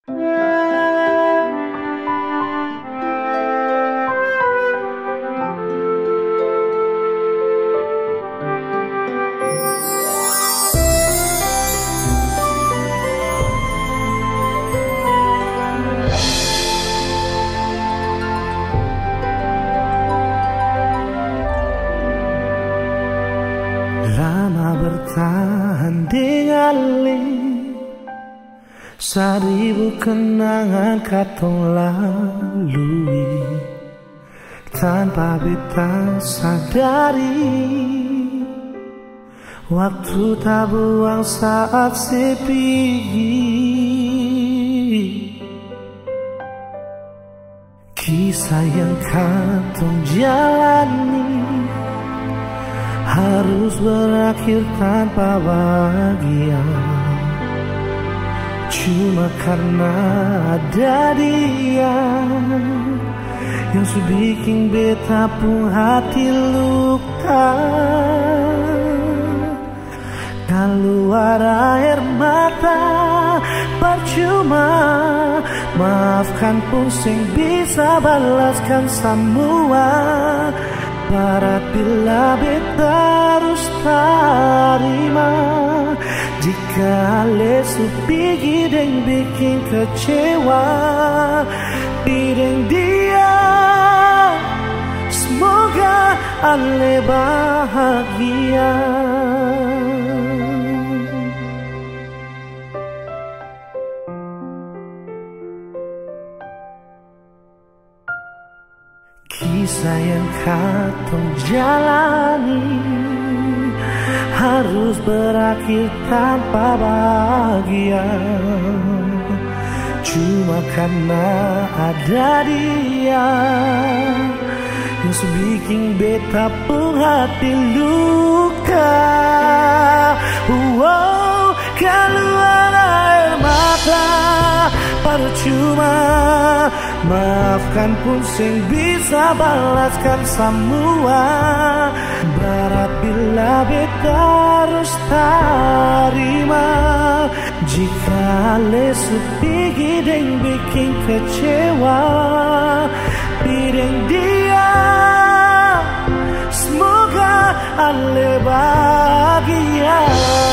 Lama bertahan dengan seribu kenangan katong lalui, tanpa beta sadari waktu tak buang saat sepi. Kisah yang katong jalani harus berakhir tanpa bahagia, cuma karena ada dia yang bikin beta pun hati luka. Keluar air mata percuma, maafkan pun sing bisa balaskan semua. Berat bila beta harus terima, jika lesu pergi dan bikin kecewa. Bidang dia, semoga ale bahagia. Kisah yang katong jalani harus berakhir tanpa bahagia, cuma karena ada dia yang bikin beta pun hati luka. Wow, keluar air mata percuma, maafkan pun sing bisa balaskan semua. Berat bila beta harus terima, jika lesu pergi dan bikin kecewa. Bidang dia, semoga ale bahagia.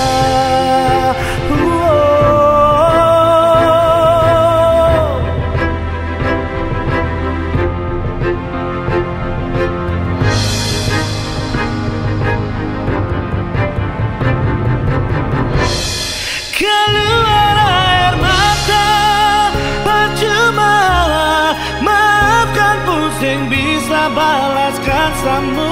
Keluar air mata percuma, maafkan pun sing bisa balaskan semua.